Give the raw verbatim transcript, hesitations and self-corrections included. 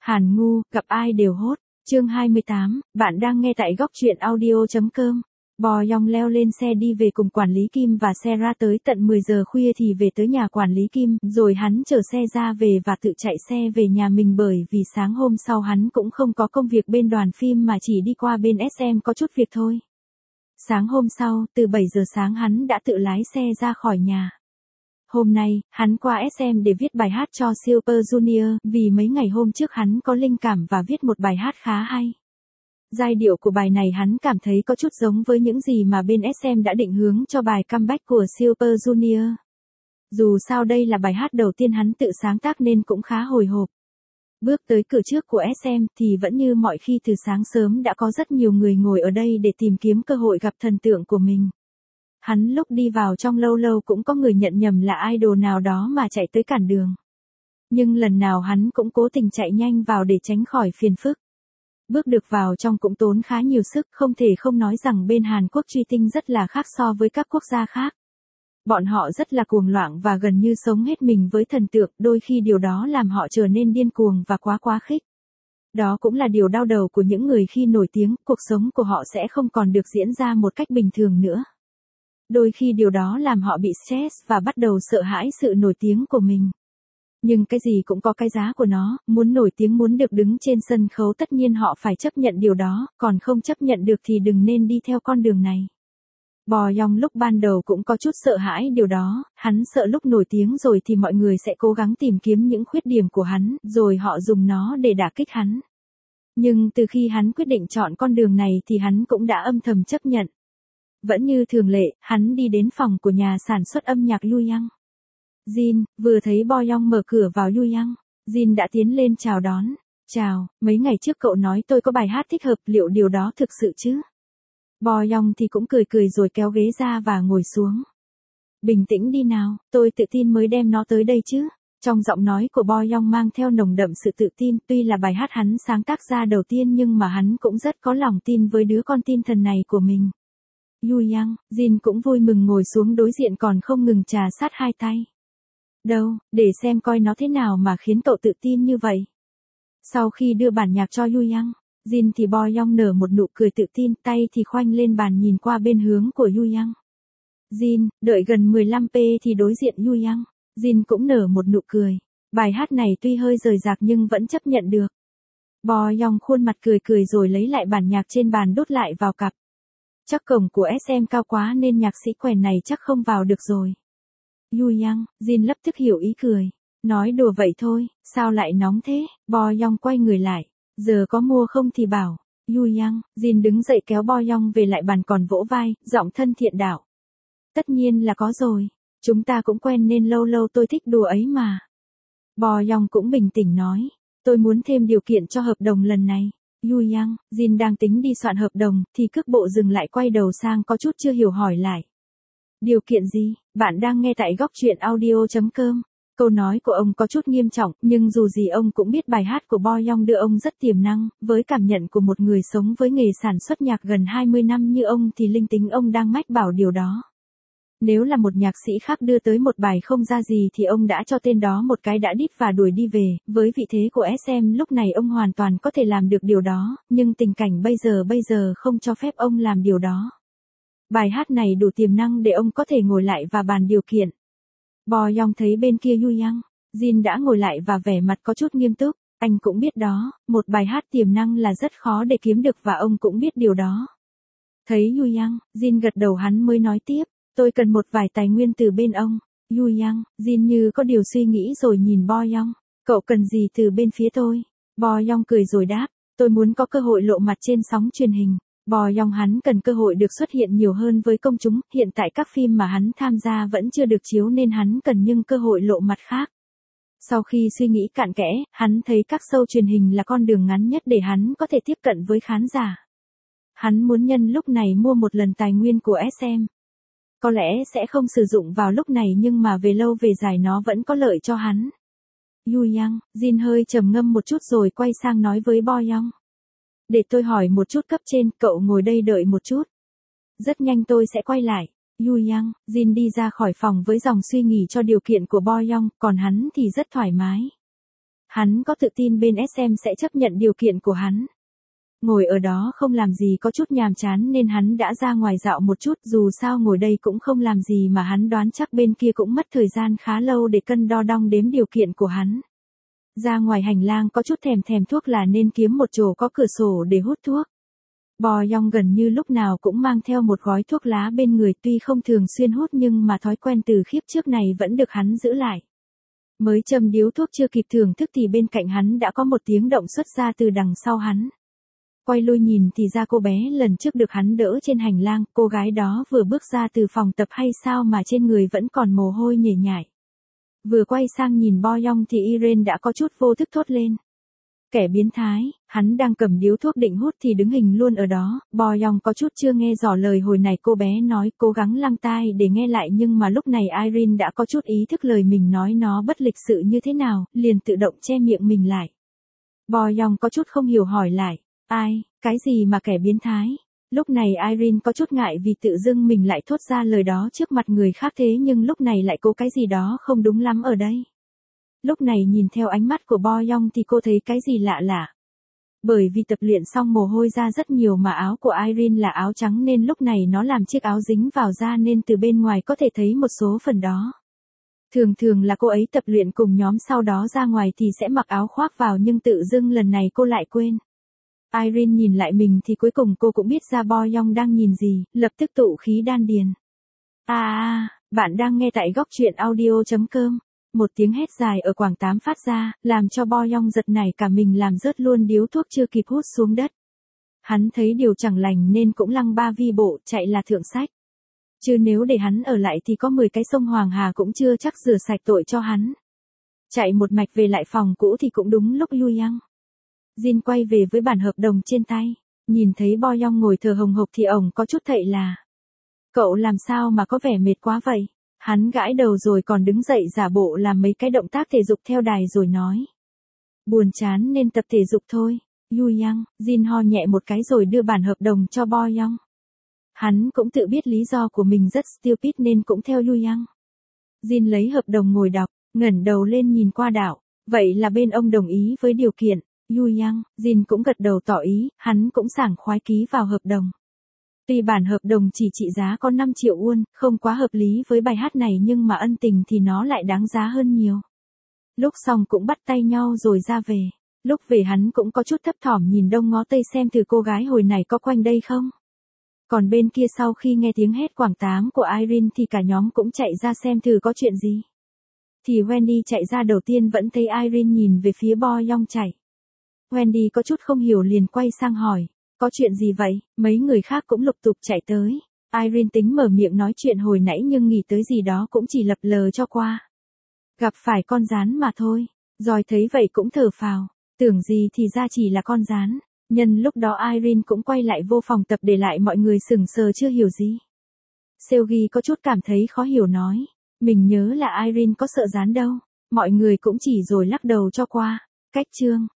Hàn Ngu, gặp ai đều hốt. Chương hai mươi tám, bạn đang nghe tại góc truyện audio.com. Bò Yong leo lên xe đi về cùng quản lý Kim và xe ra tới tận mười giờ khuya thì về tới nhà quản lý Kim, rồi hắn chở xe ra về và tự chạy xe về nhà mình bởi vì sáng hôm sau hắn cũng không có công việc bên đoàn phim mà chỉ đi qua bên ét em có chút việc thôi. Sáng hôm sau, từ bảy giờ sáng hắn đã tự lái xe ra khỏi nhà. Hôm nay, hắn qua ét em để viết bài hát cho Super Junior, vì mấy ngày hôm trước hắn có linh cảm và viết một bài hát khá hay. Giai điệu của bài này hắn cảm thấy có chút giống với những gì mà bên ét em đã định hướng cho bài comeback của Super Junior. Dù sao đây là bài hát đầu tiên hắn tự sáng tác nên cũng khá hồi hộp. Bước tới cửa trước của ét em thì vẫn như mọi khi từ sáng sớm đã có rất nhiều người ngồi ở đây để tìm kiếm cơ hội gặp thần tượng của mình. Hắn lúc đi vào trong lâu lâu cũng có người nhận nhầm là idol nào đó mà chạy tới cản đường. Nhưng lần nào hắn cũng cố tình chạy nhanh vào để tránh khỏi phiền phức. Bước được vào trong cũng tốn khá nhiều sức, không thể không nói rằng bên Hàn Quốc truy tinh rất là khác so với các quốc gia khác. Bọn họ rất là cuồng loạn và gần như sống hết mình với thần tượng, đôi khi điều đó làm họ trở nên điên cuồng và quá quá khích. Đó cũng là điều đau đầu của những người khi nổi tiếng, cuộc sống của họ sẽ không còn được diễn ra một cách bình thường nữa. Đôi khi điều đó làm họ bị stress và bắt đầu sợ hãi sự nổi tiếng của mình. Nhưng cái gì cũng có cái giá của nó, muốn nổi tiếng muốn được đứng trên sân khấu tất nhiên họ phải chấp nhận điều đó, còn không chấp nhận được thì đừng nên đi theo con đường này. Bò Yong lúc ban đầu cũng có chút sợ hãi điều đó, hắn sợ lúc nổi tiếng rồi thì mọi người sẽ cố gắng tìm kiếm những khuyết điểm của hắn, rồi họ dùng nó để đả kích hắn. Nhưng từ khi hắn quyết định chọn con đường này thì hắn cũng đã âm thầm chấp nhận. Vẫn như thường lệ, hắn đi đến phòng của nhà sản xuất âm nhạc Youyang. Jin, vừa thấy Bò Yong mở cửa vào Youyang, Jin đã tiến lên chào đón. Chào, mấy ngày trước cậu nói tôi có bài hát thích hợp, liệu điều đó thực sự chứ? Bò Yong thì cũng cười cười rồi kéo ghế ra và ngồi xuống. Bình tĩnh đi nào, tôi tự tin mới đem nó tới đây chứ. Trong giọng nói của Bò Yong mang theo nồng đậm sự tự tin, tuy là bài hát hắn sáng tác ra đầu tiên nhưng mà hắn cũng rất có lòng tin với đứa con tin thần này của mình. Youyang, Jin cũng vui mừng ngồi xuống đối diện còn không ngừng trà sát hai tay. Đâu, để xem coi nó thế nào mà khiến cậu tự tin như vậy. Sau khi đưa bản nhạc cho Youyang, Jin thì Bò Yong nở một nụ cười tự tin, tay thì khoanh lên bàn nhìn qua bên hướng của Youyang. Jin, đợi gần mười lăm phút thì đối diện Youyang, Jin cũng nở một nụ cười. Bài hát này tuy hơi rời rạc nhưng vẫn chấp nhận được. Bò Yong khuôn mặt cười cười rồi lấy lại bản nhạc trên bàn đút lại vào cặp. Chắc cổng của ét em cao quá nên nhạc sĩ quèn này chắc không vào được rồi. Youyang, Jin lập tức hiểu ý cười. Nói đùa vậy thôi, sao lại nóng thế? Bò Yong quay người lại. Giờ có mua không thì bảo. Youyang, Jin đứng dậy kéo Bò Yong về lại bàn còn vỗ vai, giọng thân thiện đạo. Tất nhiên là có rồi. Chúng ta cũng quen nên lâu lâu tôi thích đùa ấy mà. Bò Yong cũng bình tĩnh nói. Tôi muốn thêm điều kiện cho hợp đồng lần này. Youyang, Jin đang tính đi soạn hợp đồng, thì cước bộ dừng lại quay đầu sang có chút chưa hiểu hỏi lại. Điều kiện gì? Bạn đang nghe tại góc truyện audio.com. Câu nói của ông có chút nghiêm trọng, nhưng dù gì ông cũng biết bài hát của Bò Yong đưa ông rất tiềm năng, với cảm nhận của một người sống với nghề sản xuất nhạc gần hai mươi năm như ông thì linh tính ông đang mách bảo điều đó. Nếu là một nhạc sĩ khác đưa tới một bài không ra gì thì ông đã cho tên đó một cái đã đít và đuổi đi về, với vị thế của ét em lúc này ông hoàn toàn có thể làm được điều đó, nhưng tình cảnh bây giờ bây giờ không cho phép ông làm điều đó. Bài hát này đủ tiềm năng để ông có thể ngồi lại và bàn điều kiện. Bò Yong thấy bên kia Youyang, Jin đã ngồi lại và vẻ mặt có chút nghiêm túc, anh cũng biết đó, một bài hát tiềm năng là rất khó để kiếm được và ông cũng biết điều đó. Thấy Youyang, Jin gật đầu hắn mới nói tiếp. Tôi cần một vài tài nguyên từ bên ông. Youyang, Jin như có điều suy nghĩ rồi nhìn Bò Yong. Cậu cần gì từ bên phía tôi? Bò Yong cười rồi đáp. Tôi muốn có cơ hội lộ mặt trên sóng truyền hình. Bò Yong hắn cần cơ hội được xuất hiện nhiều hơn với công chúng. Hiện tại các phim mà hắn tham gia vẫn chưa được chiếu nên hắn cần những cơ hội lộ mặt khác. Sau khi suy nghĩ cặn kẽ, hắn thấy các show truyền hình là con đường ngắn nhất để hắn có thể tiếp cận với khán giả. Hắn muốn nhân lúc này mua một lần tài nguyên của ét em. Có lẽ sẽ không sử dụng vào lúc này nhưng mà về lâu về dài nó vẫn có lợi cho hắn. Youyang, Jin hơi trầm ngâm một chút rồi quay sang nói với Bò Yong. Để tôi hỏi một chút cấp trên, cậu ngồi đây đợi một chút. Rất nhanh tôi sẽ quay lại. Youyang, Jin đi ra khỏi phòng với dòng suy nghĩ cho điều kiện của Bò Yong, còn hắn thì rất thoải mái. Hắn có tự tin bên ét em sẽ chấp nhận điều kiện của hắn. Ngồi ở đó không làm gì có chút nhàm chán nên hắn đã ra ngoài dạo một chút, dù sao ngồi đây cũng không làm gì mà hắn đoán chắc bên kia cũng mất thời gian khá lâu để cân đo đong đếm điều kiện của hắn. Ra ngoài hành lang có chút thèm thèm thuốc là nên kiếm một chỗ có cửa sổ để hút thuốc. Bo Young gần như lúc nào cũng mang theo một gói thuốc lá bên người, tuy không thường xuyên hút nhưng mà thói quen từ khiếp trước này vẫn được hắn giữ lại. Mới châm điếu thuốc chưa kịp thưởng thức thì bên cạnh hắn đã có một tiếng động xuất ra từ đằng sau hắn. Quay lui nhìn thì ra cô bé lần trước được hắn đỡ trên hành lang, cô gái đó vừa bước ra từ phòng tập hay sao mà trên người vẫn còn mồ hôi nhễ nhại. Vừa quay sang nhìn Bo Young thì Irene đã có chút vô thức thốt lên. Kẻ biến thái, hắn đang cầm điếu thuốc định hút thì đứng hình luôn ở đó. Bo Young có chút chưa nghe rõ lời hồi này cô bé nói, cố gắng lắng tai để nghe lại nhưng mà lúc này Irene đã có chút ý thức lời mình nói nó bất lịch sự như thế nào, liền tự động che miệng mình lại. Bo Young có chút không hiểu hỏi lại, ai, cái gì mà kẻ biến thái? Lúc này Irene có chút ngại vì tự dưng mình lại thốt ra lời đó trước mặt người khác thế nhưng lúc này lại có cái gì đó không đúng lắm ở đây. Lúc này nhìn theo ánh mắt của Bo Young thì cô thấy cái gì lạ lạ. Bởi vì tập luyện xong mồ hôi ra rất nhiều mà áo của Irene là áo trắng nên lúc này nó làm chiếc áo dính vào da nên từ bên ngoài có thể thấy một số phần đó. Thường thường là cô ấy tập luyện cùng nhóm sau đó ra ngoài thì sẽ mặc áo khoác vào nhưng tự dưng lần này cô lại quên. Irene nhìn lại mình thì cuối cùng cô cũng biết ra Bo Young đang nhìn gì, lập tức tụ khí đan điền. À, à, bạn đang nghe tại góc truyện audio chấm com. Một tiếng hét dài ở quảng tám phát ra, làm cho Bo Young giật nảy cả mình làm rớt luôn điếu thuốc chưa kịp hút xuống đất. Hắn thấy điều chẳng lành nên cũng lăng ba vi bộ, chạy là thượng sách. Chứ nếu để hắn ở lại thì có mười cái sông Hoàng Hà cũng chưa chắc rửa sạch tội cho hắn. Chạy một mạch về lại phòng cũ thì cũng đúng lúc Yu Yang. Jin quay về với bản hợp đồng trên tay, nhìn thấy Bo Young ngồi thở hồng hộc thì ổng có chút thậy là. Cậu làm sao mà có vẻ mệt quá vậy? Hắn gãi đầu rồi còn đứng dậy giả bộ làm mấy cái động tác thể dục theo đài rồi nói. Buồn chán nên tập thể dục thôi. Yu Yang, Jin ho nhẹ một cái rồi đưa bản hợp đồng cho Bo Young. Hắn cũng tự biết lý do của mình rất stupid nên cũng theo Yu Yang. Jin lấy hợp đồng ngồi đọc, ngẩng đầu lên nhìn qua đảo. Vậy là bên ông đồng ý với điều kiện. Yu Yang, Jin cũng gật đầu tỏ ý, hắn cũng sảng khoái ký vào hợp đồng. Tuy bản hợp đồng chỉ trị giá có năm triệu won, không quá hợp lý với bài hát này nhưng mà ân tình thì nó lại đáng giá hơn nhiều. Lúc xong cũng bắt tay nhau rồi ra về. Lúc về hắn cũng có chút thấp thỏm nhìn đông ngó tây xem thử cô gái hồi này có quanh đây không. Còn bên kia sau khi nghe tiếng hét quảng tám của Irene thì cả nhóm cũng chạy ra xem thử có chuyện gì. Thì Wendy chạy ra đầu tiên vẫn thấy Irene nhìn về phía Bo Young chạy. Wendy có chút không hiểu liền quay sang hỏi, có chuyện gì vậy? Mấy người khác cũng lục tục chạy tới. Irene tính mở miệng nói chuyện hồi nãy nhưng nghĩ tới gì đó cũng chỉ lập lờ cho qua. Gặp phải con gián mà thôi. Rồi thấy vậy cũng thở phào. Tưởng gì thì ra chỉ là con gián. Nhân lúc đó Irene cũng quay lại vô phòng tập để lại mọi người sững sờ chưa hiểu gì. Seogi có chút cảm thấy khó hiểu nói. Mình nhớ là Irene có sợ gián đâu. Mọi người cũng chỉ rồi lắc đầu cho qua. Cách chương.